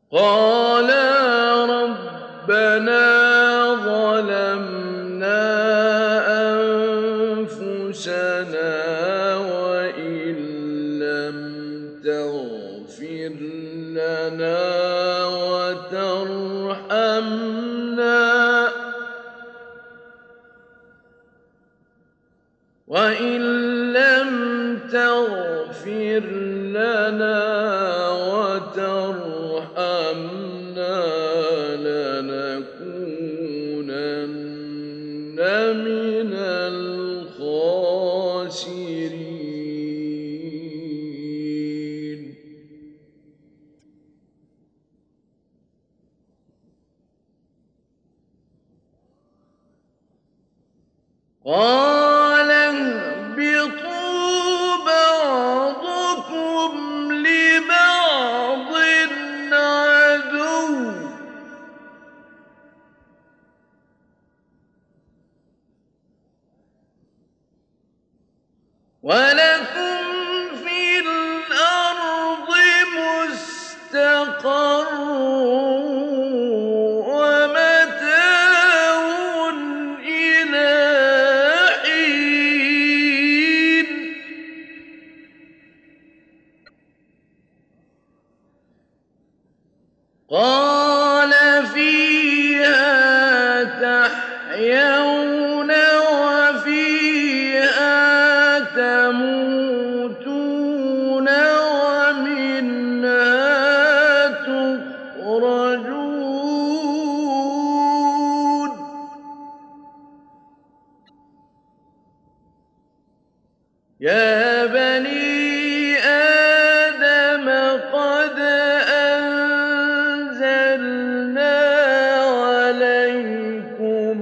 قالا ربنا ظلمنا أنفسنا وإن لم تغفر لنا وترحمنا لنكونن من الخاسرين. قال اهبطوا بعضكم لبعض عدو ولكم في الأرض مستقر ومتاع إلى حين. قال فيها تحيون وفيها تموتون ومنها تخرجون. يا بني آدم قد أنزلنا عليكم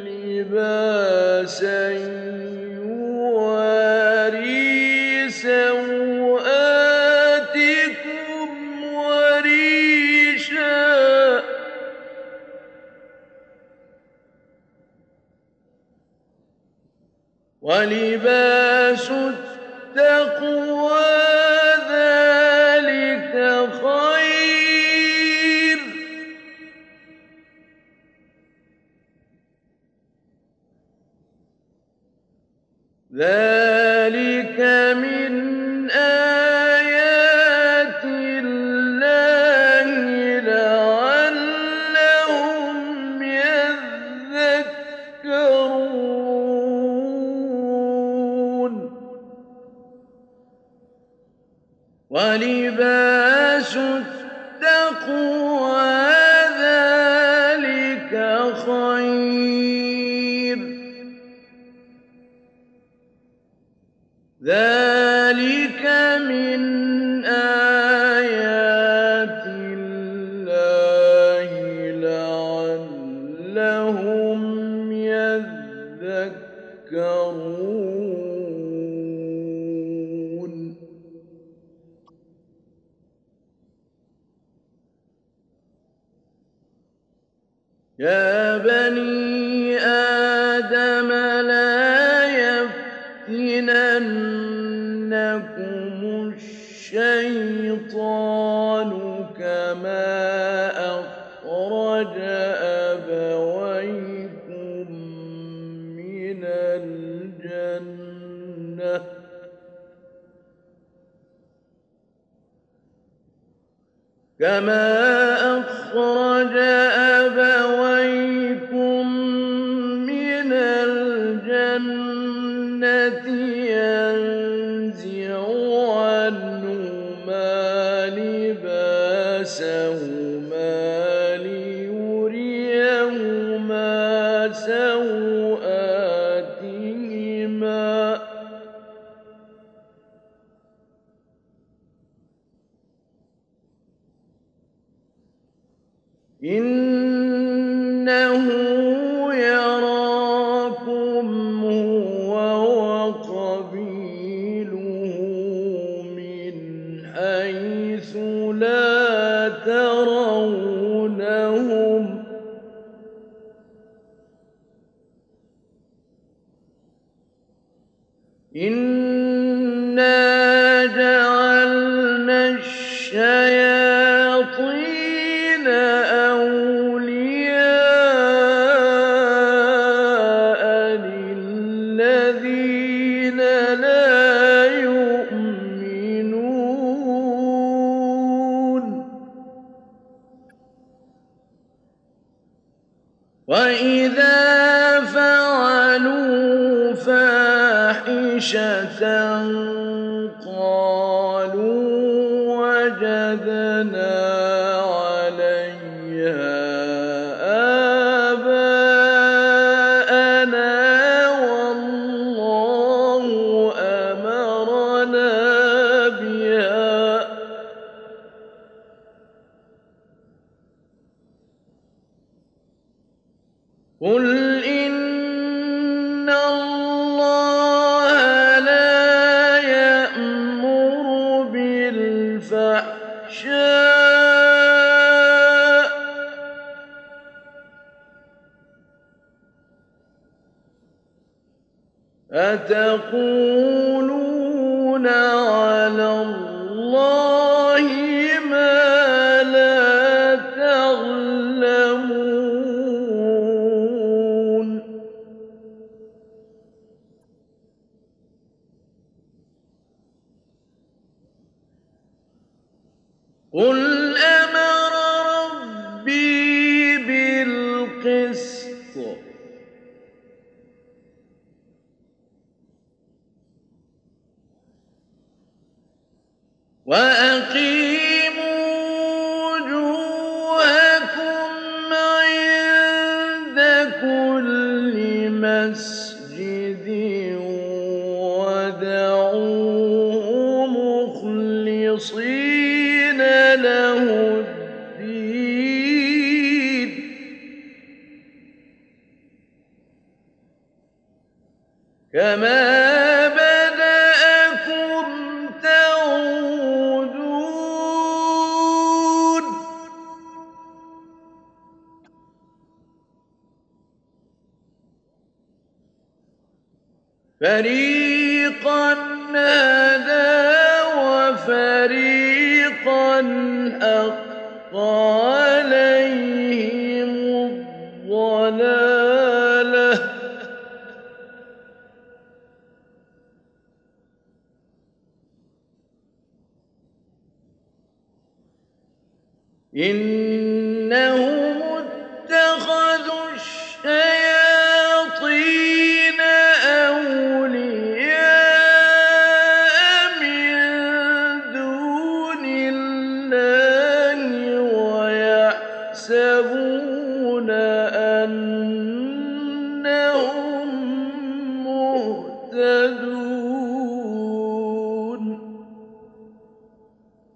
لباسا يواري سوآتكم وريشا ولباس التقوى ذلك خير. ذلك من آيات الله لعلهم يذكرون. ولباس التقوى ذلك خير. ذلك من آيات الله لعلهم يذكرون. يا بني آدم لا يفتننكم الشيطان كما أخرج أبويكم من الجنة ينزع عنهما لباسهما ليريهما سوآتهما إنه يراكم هو وقبيله من حيث لا ترونهم إنا جعلنا الشياطين وإذا فعلوا فاحشة قالوا وجدنا عليها آباءنا والله أمرنا بها قل إن الله لا يأمر بالفحشاء أتقولون على الله ما لا تعلمون قل أمر ربي بالقسط وأقيموا وجوهكم عند كل مسجد ودعوه مخلصين له الدين كما بدأكم تعودون فريقا هدى وفريقا حق عليهم الضلالة إنهم اتخذوا الشياطين أولياء من دون الله ويحسبون أنهم